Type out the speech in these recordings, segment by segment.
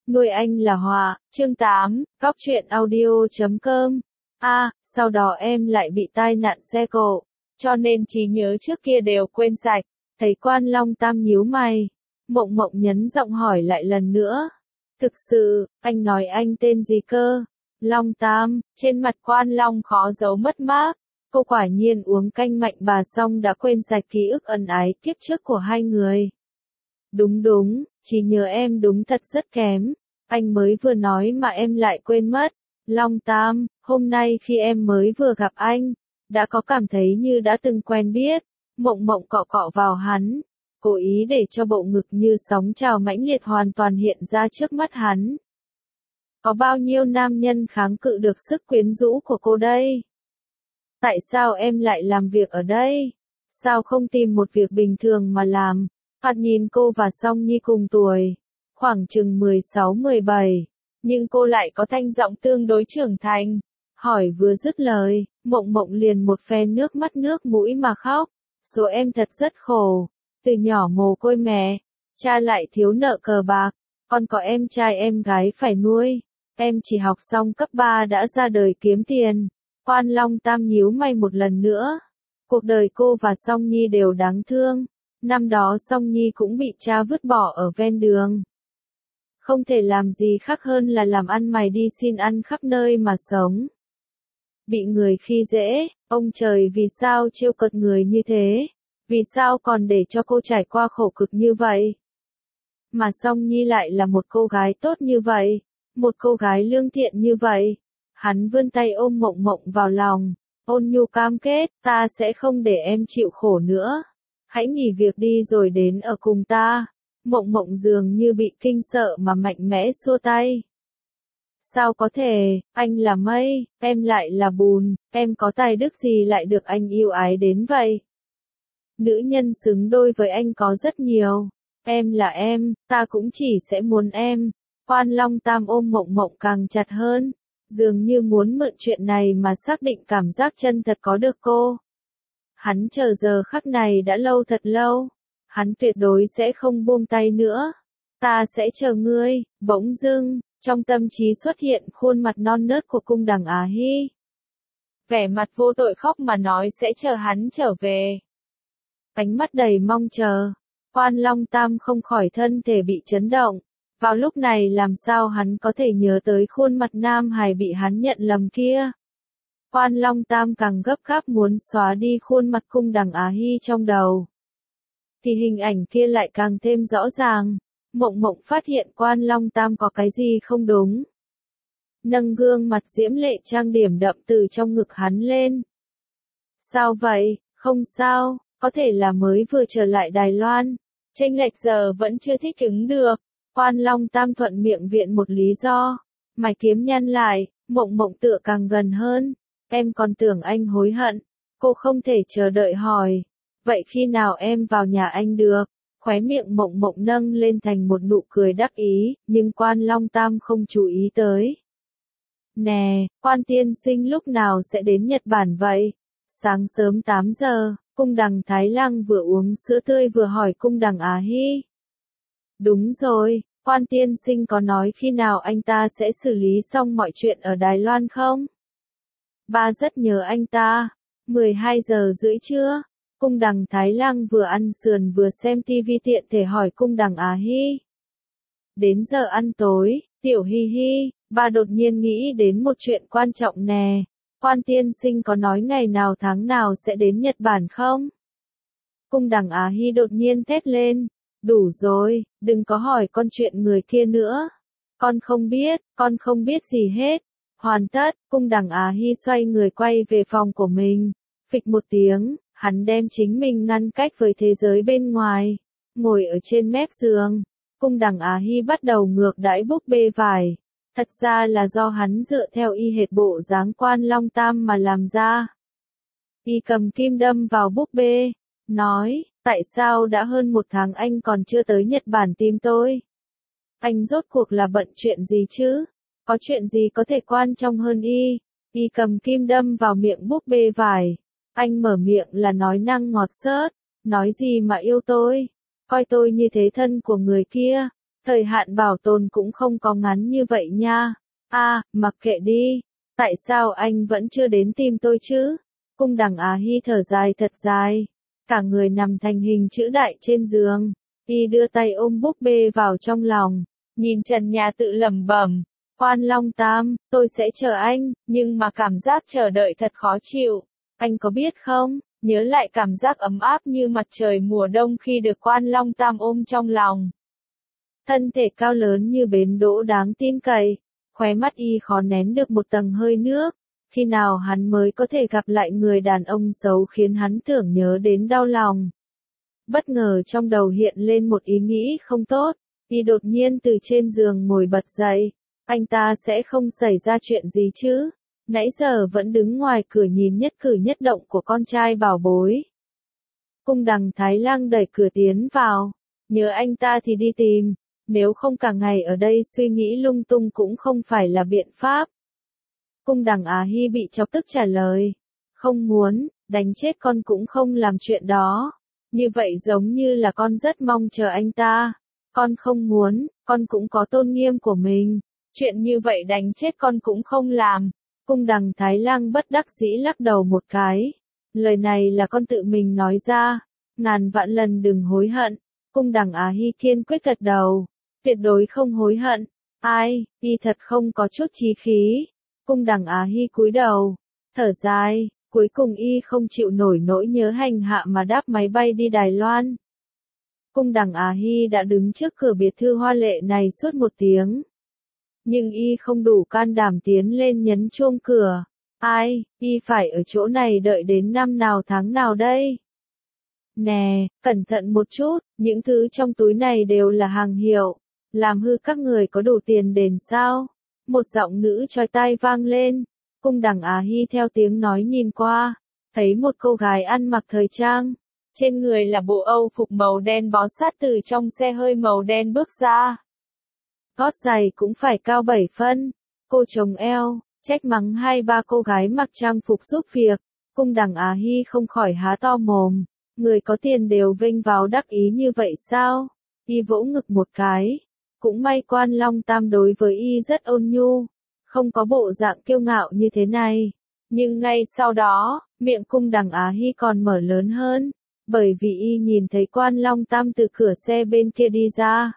Nuôi anh là họa, chương 8, Cóc truyện audio.com. Sau đó em lại bị tai nạn xe cộ, cho nên trí nhớ trước kia đều quên sạch. Thấy Quan Long Tam nhíu mày, Mộng Mộng nhấn giọng hỏi lại lần nữa. Thực sự, anh nói anh tên gì cơ? Long Tam. Trên mặt Quan Long khó giấu mất mát. Cô quả nhiên uống canh mạnh bà xong đã quên sạch ký ức ân ái kiếp trước của hai người. Đúng, trí nhớ em đúng thật rất kém. Anh mới vừa nói mà em lại quên mất. Long Tam, hôm nay khi em mới vừa gặp anh, đã có cảm thấy như đã từng quen biết. Mộng Mộng cọ cọ vào hắn, cố ý để cho bộ ngực như sóng trào mãnh liệt hoàn toàn hiện ra trước mắt hắn. Có bao nhiêu nam nhân kháng cự được sức quyến rũ của cô đây? Tại sao em lại làm việc ở đây? Sao không tìm một việc bình thường mà làm? Phạt nhìn cô và Song Nhi cùng tuổi, khoảng chừng 16-17, nhưng cô lại có thanh giọng tương đối trưởng thành. Hỏi vừa dứt lời, Mộng Mộng liền một phen nước mắt nước mũi mà khóc. Số em thật rất khổ, từ nhỏ mồ côi mẹ, cha lại thiếu nợ cờ bạc, còn có em trai em gái phải nuôi. Em chỉ học xong cấp 3 đã ra đời kiếm tiền. Quan Long Tam nhíu mày một lần nữa. Cuộc đời cô và Song Nhi đều đáng thương. Năm đó Song Nhi cũng bị cha vứt bỏ ở ven đường. Không thể làm gì khác hơn là làm ăn mày đi xin ăn khắp nơi mà sống. Bị người khi dễ, ông trời vì sao trêu cợt người như thế? Vì sao còn để cho cô trải qua khổ cực như vậy? Mà Song Nhi lại là một cô gái tốt như vậy, một cô gái lương thiện như vậy. Hắn vươn tay ôm Mộng Mộng vào lòng, ôn nhu cam kết, ta sẽ không để em chịu khổ nữa. Hãy nghỉ việc đi rồi đến ở cùng ta. Mộng Mộng dường như bị kinh sợ mà mạnh mẽ xua tay. Sao có thể, anh là mây, em lại là bùn, em có tài đức gì lại được anh yêu ái đến vậy? Nữ nhân xứng đôi với anh có rất nhiều. Em là em, ta cũng chỉ sẽ muốn em. Quan Long Tam ôm Mộng Mộng càng chặt hơn, dường như muốn mượn chuyện này mà xác định cảm giác chân thật có được cô. Hắn chờ giờ khắc này đã lâu thật lâu. Hắn tuyệt đối sẽ không buông tay nữa. Ta sẽ chờ ngươi. Bỗng dưng, trong tâm trí xuất hiện khuôn mặt non nớt của Cung Đằng Á Hi. Vẻ mặt vô tội khóc mà nói sẽ chờ hắn trở về. Ánh mắt đầy mong chờ. Quan Long Tam không khỏi thân thể bị chấn động. Vào lúc này làm sao hắn có thể nhớ tới khuôn mặt nam hài bị hắn nhận lầm kia. Quan Long Tam càng gấp gáp muốn xóa đi khuôn mặt Cung Đằng Á Hi trong đầu. Thì hình ảnh kia lại càng thêm rõ ràng. Mộng Mộng phát hiện Quan Long Tam có cái gì không đúng. Nâng gương mặt diễm lệ trang điểm đậm từ trong ngực hắn lên. Sao vậy? Không sao, có thể là mới vừa trở lại Đài Loan. Chênh lệch giờ vẫn chưa thích ứng được. Quan Long Tam thuận miệng viện một lý do. Mày kiếm nhăn lại, Mộng Mộng tựa càng gần hơn. Em còn tưởng anh hối hận. Cô không thể chờ đợi hỏi. Vậy khi nào em vào nhà anh được? Khóe miệng Mộng Mộng nâng lên thành một nụ cười đắc ý, nhưng Quan Long Tam không chú ý tới. Nè, Quan tiên sinh lúc nào sẽ đến Nhật Bản vậy? Sáng sớm 8 giờ, Cung Đằng Thái Lăng vừa uống sữa tươi vừa hỏi Cung Đằng Á Hi. Đúng rồi, Quan tiên sinh có nói khi nào anh ta sẽ xử lý xong mọi chuyện ở Đài Loan không? Ba rất nhớ anh ta. 12 giờ rưỡi trưa. Cung Đằng Thái Lăng vừa ăn sườn vừa xem tivi tiện thể hỏi Cung Đằng Á Hi. Đến giờ ăn tối, Tiểu Hi Hi, ba đột nhiên nghĩ đến một chuyện quan trọng nè. Quan tiên sinh có nói ngày nào tháng nào sẽ đến Nhật Bản không? Cung Đằng Á Hi đột nhiên thét lên. Đủ rồi, đừng có hỏi con chuyện người kia nữa. Con không biết gì hết. Hoàn tất, Cung Đằng Á Hi xoay người quay về phòng của mình. Phịch một tiếng. Hắn đem chính mình ngăn cách với thế giới bên ngoài, ngồi ở trên mép giường. Cung Đằng Á Hi bắt đầu ngược đãi búp bê vải. Thật ra là do hắn dựa theo y hệt bộ dáng Quan Long Tam mà làm ra. Y cầm kim đâm vào búp bê, nói, tại sao đã hơn 1 tháng anh còn chưa tới Nhật Bản tìm tôi? Anh rốt cuộc là bận chuyện gì chứ? Có chuyện gì có thể quan trọng hơn y? Y cầm kim đâm vào miệng búp bê vải. Anh mở miệng là nói năng ngọt xớt, nói gì mà yêu tôi, coi tôi như thế thân của người kia, Thời hạn bảo tồn cũng không có ngắn như vậy nha. Mặc kệ đi. Tại sao anh vẫn chưa đến tìm tôi chứ? Cung đằng Á Hy thở dài thật dài. Cả người nằm thành hình chữ đại trên giường. Y đưa tay ôm búp bê vào trong lòng. Nhìn trần nhà tự lẩm bẩm. Quan Long Tam, tôi sẽ chờ anh, nhưng mà cảm giác chờ đợi thật khó chịu. Anh có biết không, nhớ lại cảm giác ấm áp như mặt trời mùa đông khi được Quan Long Tam ôm trong lòng. Thân thể cao lớn như bến đỗ đáng tin cậy, khóe mắt y khó nén được một tầng hơi nước. Khi nào hắn mới có thể gặp lại người đàn ông xấu khiến hắn tưởng nhớ đến đau lòng. Bất ngờ trong đầu hiện lên một ý nghĩ không tốt, y đột nhiên từ trên giường ngồi bật dậy. Anh ta sẽ không xảy ra chuyện gì chứ? Nãy giờ vẫn đứng ngoài cửa nhìn nhất cử nhất động của con trai bảo bối. Cung đằng Thái Lang đẩy cửa tiến vào. Nhớ anh ta thì đi tìm, nếu không cả ngày ở đây suy nghĩ lung tung cũng không phải là biện pháp. Cung đằng Á Hy bị chọc tức trả lời. Không muốn, đánh chết con cũng không làm chuyện đó. Như vậy giống như là con rất mong chờ anh ta. Con không muốn, con cũng có tôn nghiêm của mình. Chuyện như vậy đánh chết con cũng không làm. Cung đằng Thái Lang bất đắc dĩ lắc đầu một cái. Lời này là con tự mình nói ra. Ngàn vạn lần đừng hối hận. Cung đằng Á Hy kiên quyết gật đầu. Tuyệt đối không hối hận. Y thật không có chút chí khí. Cung đằng Á Hy cúi đầu. Thở dài, cuối cùng y không chịu nổi nỗi nhớ hành hạ mà đáp máy bay đi Đài Loan. Cung đằng Á Hy đã đứng trước cửa biệt thự hoa lệ này suốt 1 tiếng. Nhưng y không đủ can đảm tiến lên nhấn chuông cửa. Y phải ở chỗ này đợi đến năm nào tháng nào đây? Nè, cẩn thận một chút, những thứ trong túi này đều là hàng hiệu. Làm hư các người có đủ tiền đền sao? Một giọng nữ chói tai vang lên. Cung đằng Á Hy theo tiếng nói nhìn qua. Thấy một cô gái ăn mặc thời trang. Trên người là bộ Âu phục màu đen bó sát từ trong xe hơi màu đen bước ra. Gót giày cũng phải cao 7 phân. Cô chống eo, trách mắng 2-3 cô gái mặc trang phục giúp việc. Cung đằng Á Hy không khỏi há to mồm. Người có tiền đều vênh vào đắc ý như vậy sao? Y vỗ ngực một cái. Cũng may Quan Long Tam đối với y rất ôn nhu. Không có bộ dạng kiêu ngạo như thế này. Nhưng ngay sau đó, miệng cung đằng Á Hy còn mở lớn hơn. Bởi vì y nhìn thấy Quan Long Tam từ cửa xe bên kia đi ra.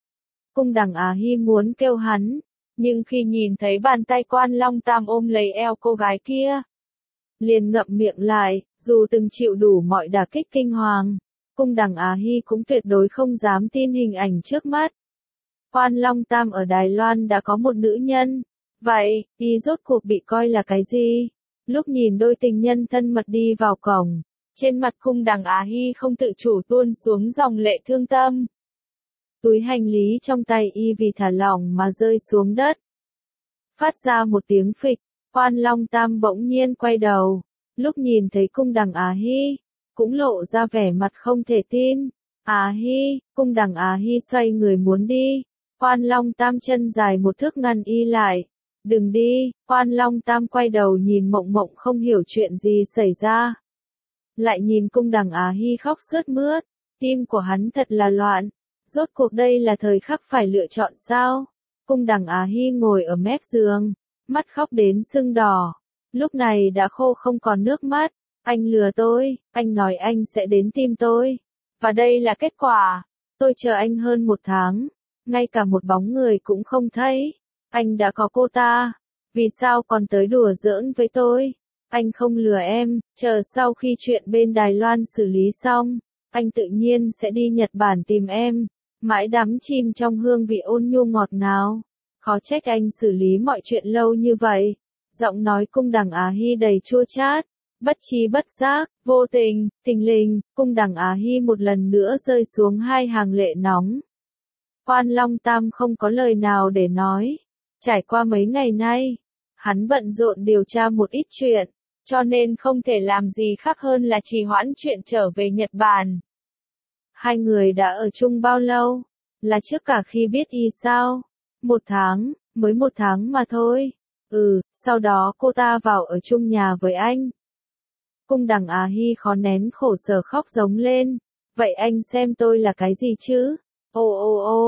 Cung đằng Á Hy muốn kêu hắn, nhưng khi nhìn thấy bàn tay Quan Long Tam ôm lấy eo cô gái kia, liền ngậm miệng lại, dù từng chịu đủ mọi đả kích kinh hoàng. Cung đằng Á Hy cũng tuyệt đối không dám tin hình ảnh trước mắt. Quan Long Tam ở Đài Loan đã có một nữ nhân. Vậy, y rốt cuộc bị coi là cái gì? Lúc nhìn đôi tình nhân thân mật đi vào cổng, trên mặt cung đằng Á Hy không tự chủ tuôn xuống dòng lệ thương tâm. Túi hành lý trong tay y vì thả lỏng mà rơi xuống đất. Phát ra một tiếng phịch, Quan Long Tam bỗng nhiên quay đầu. Lúc nhìn thấy cung đằng Á Hy, cũng lộ ra vẻ mặt không thể tin. Á Hy, cung đằng Á Hy xoay người muốn đi. Quan Long Tam chân dài một thước ngăn y lại. Đừng đi. Quan Long Tam quay đầu nhìn Mộng Mộng không hiểu chuyện gì xảy ra. Lại nhìn cung đằng Á Hy khóc sướt mướt. Tim của hắn thật là loạn. Rốt cuộc đây là thời khắc phải lựa chọn sao? Cung đằng Á Hy ngồi ở mép giường, mắt khóc đến sưng đỏ. Lúc này đã khô không còn nước mắt. Anh lừa tôi, anh nói anh sẽ đến tìm tôi. Và đây là kết quả. Tôi chờ anh hơn 1 tháng. Ngay cả một bóng người cũng không thấy. Anh đã có cô ta. Vì sao còn tới đùa giỡn với tôi? Anh không lừa em, chờ sau khi chuyện bên Đài Loan xử lý xong, anh tự nhiên sẽ đi Nhật Bản tìm em. Mãi đắm chìm trong hương vị ôn nhu ngọt ngào. Khó trách anh xử lý mọi chuyện lâu như vậy. Giọng nói cung đằng Á Hy đầy chua chát. Bất tri bất giác, vô tình, thình lình, cung đằng Á Hy một lần nữa rơi xuống 2 hàng lệ nóng. Quan Long Tam không có lời nào để nói. Trải qua mấy ngày nay, hắn bận rộn điều tra một ít chuyện, cho nên không thể làm gì khác hơn là trì hoãn chuyện trở về Nhật Bản. 2 người đã ở chung bao lâu? Là trước cả khi biết y sao? 1 tháng, mới 1 tháng mà thôi. Sau đó cô ta vào ở chung nhà với anh. Cung đằng Á Hy khó nén khổ sở khóc giống lên. Vậy anh xem tôi là cái gì chứ? Ô,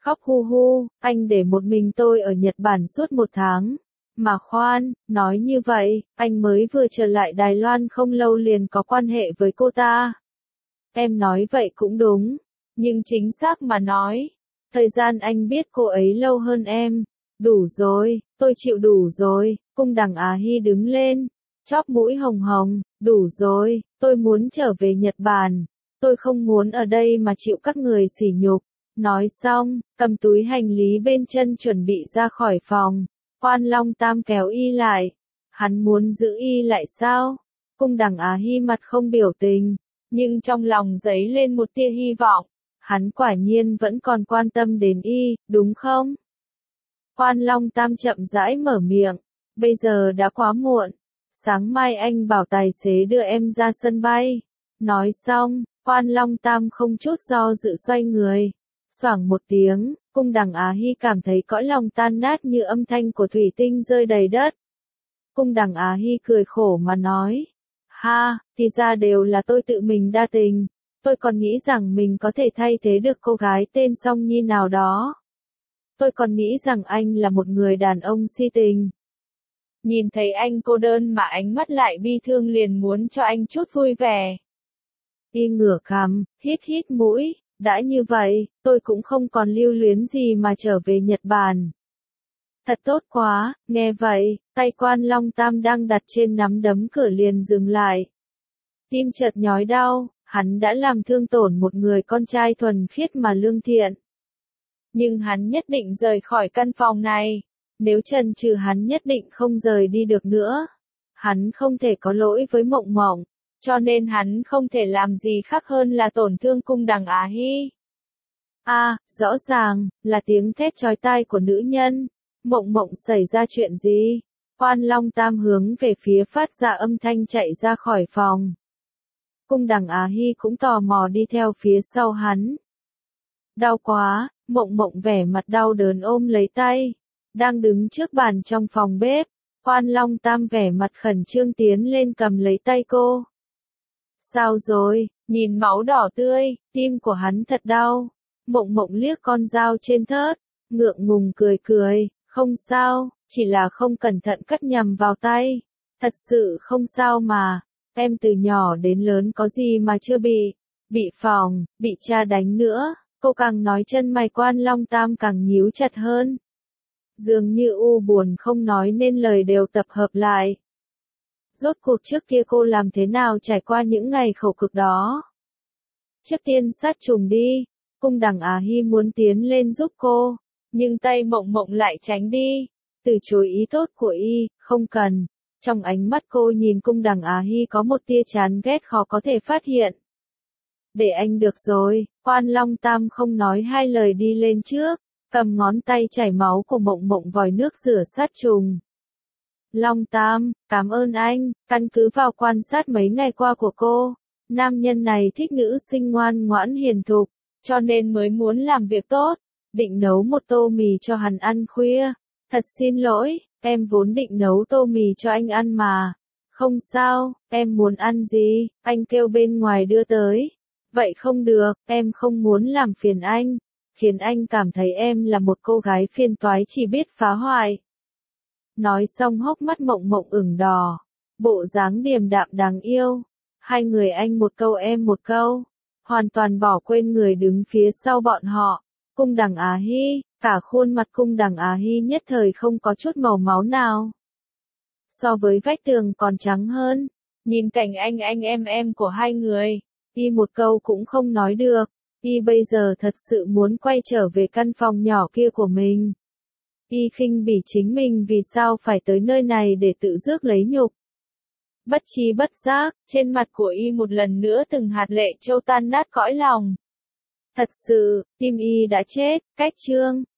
khóc hu hu, anh để một mình tôi ở Nhật Bản suốt 1 tháng. Mà khoan, nói như vậy, anh mới vừa trở lại Đài Loan không lâu liền có quan hệ với cô ta. Em nói vậy cũng đúng, nhưng chính xác mà nói, thời gian anh biết cô ấy lâu hơn em. Đủ rồi, tôi chịu đủ rồi, Cung Đằng Á Hy đứng lên, chóp mũi hồng hồng, đủ rồi, tôi muốn trở về Nhật Bản, tôi không muốn ở đây mà chịu các người sỉ nhục. Nói xong, cầm túi hành lý bên chân chuẩn bị ra khỏi phòng, Quan Long Tam kéo y lại. Hắn muốn giữ y lại sao? Cung Đằng Á Hy mặt không biểu tình, nhưng trong lòng dấy lên một tia hy vọng. Hắn quả nhiên vẫn còn quan tâm đến y, đúng không? Quan Long Tam chậm rãi mở miệng, bây giờ đã quá muộn, sáng mai anh bảo tài xế đưa em ra sân bay. Nói xong, Quan Long Tam không chút do dự xoay người. Xoảng một tiếng, Cung Đằng Á Hy cảm thấy cõi lòng tan nát như âm thanh của thủy tinh rơi đầy đất. Cung Đằng Á Hy cười khổ mà nói, ha, thì ra đều là tôi tự mình đa tình, tôi còn nghĩ rằng mình có thể thay thế được cô gái tên Song Nhi nào đó. Tôi còn nghĩ rằng anh là một người đàn ông si tình. Nhìn thấy anh cô đơn mà ánh mắt lại bi thương liền muốn cho anh chút vui vẻ. Y ngửa cằm, hít hít mũi, đã như vậy, tôi cũng không còn lưu luyến gì mà trở về Nhật Bản. Thật tốt quá, nghe vậy, tay Quan Long Tam đang đặt trên nắm đấm cửa liền dừng lại. Tim chợt nhói đau, hắn đã làm thương tổn một người con trai thuần khiết mà lương thiện. Nhưng hắn nhất định rời khỏi căn phòng này. Nếu chần chừ hắn nhất định không rời đi được nữa. Hắn không thể có lỗi với Mộng Mộng, cho nên hắn không thể làm gì khác hơn là tổn thương Cung Đằng Á Hy. Rõ ràng, là tiếng thét chói tai của nữ nhân. Mộng Mộng xảy ra chuyện gì? Quan Long Tam hướng về phía phát ra âm thanh chạy ra khỏi phòng. Cung Đằng Á Hy cũng tò mò đi theo phía sau hắn. Đau quá, Mộng Mộng vẻ mặt đau đớn ôm lấy tay. Đang đứng trước bàn trong phòng bếp, Quan Long Tam vẻ mặt khẩn trương tiến lên cầm lấy tay cô. Sao rồi, nhìn máu đỏ tươi, tim của hắn thật đau. Mộng Mộng liếc con dao trên thớt, ngượng ngùng cười cười, không sao, chỉ là không cẩn thận cắt nhầm vào tay. Thật sự không sao mà, em từ nhỏ đến lớn có gì mà chưa bị phòng, bị cha đánh nữa. Cô càng nói chân mày Quan Long Tam càng nhíu chặt hơn. Dường như u buồn không nói nên lời đều tập hợp lại. Rốt cuộc trước kia cô làm thế nào trải qua những ngày khổ cực đó? Trước tiên sát trùng đi. Cung Đằng Á Hy muốn tiến lên giúp cô, nhưng tay Mộng Mộng lại tránh đi, từ chối ý tốt của y, không cần. Trong ánh mắt cô nhìn Cung Đằng Á Hy có một tia chán ghét khó có thể phát hiện. Để anh được rồi, Quan Long Tam không nói hai lời đi lên trước, cầm ngón tay chảy máu của Mộng Mộng vòi nước rửa sát trùng. Long Tam, cảm ơn anh, căn cứ vào quan sát mấy ngày qua của cô, nam nhân này thích nữ sinh ngoan ngoãn hiền thục, cho nên mới muốn làm việc tốt, định nấu một tô mì cho hắn ăn khuya. Thật xin lỗi, em vốn định nấu tô mì cho anh ăn mà. Không sao, em muốn ăn gì, anh kêu bên ngoài đưa tới. Vậy không được, em không muốn làm phiền anh, khiến anh cảm thấy em là một cô gái phiền toái chỉ biết phá hoại. Nói xong hốc mắt Mộng Mộng ửng đỏ, bộ dáng điềm đạm đáng yêu. Hai người anh một câu em một câu, hoàn toàn bỏ quên người đứng phía sau bọn họ. Cung Đằng Á Hy, cả khuôn mặt Cung Đằng Á Hy nhất thời không có chút màu máu nào. So với vách tường còn trắng hơn, nhìn cảnh anh em của hai người, y một câu cũng không nói được, y bây giờ thật sự muốn quay trở về căn phòng nhỏ kia của mình. Y khinh bỉ chính mình vì sao phải tới nơi này để tự rước lấy nhục. Bất tri bất giác, trên mặt của y một lần nữa từng hạt lệ trâu tan nát cõi lòng. Thật sự, tim y đã chết, cách chương.